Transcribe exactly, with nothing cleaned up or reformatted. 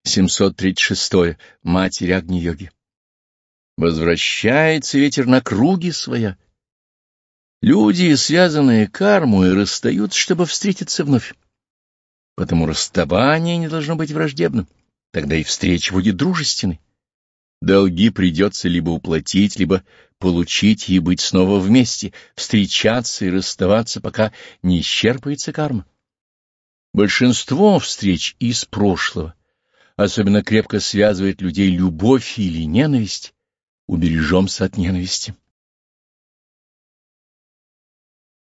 семьсот тридцать шесть. Матерь Агни-йоги. Возвращается ветер на круги своя. Люди, связанные кармой, расстаются, чтобы встретиться вновь. Потому расставание не должно быть враждебным, тогда и встреча будет дружественной. Долги придется либо уплатить, либо получить и быть снова вместе, встречаться и расставаться, пока не исчерпается карма. Большинство встреч из прошлого особенно крепко связывает людей любовь или ненависть. Убережемся от ненависти.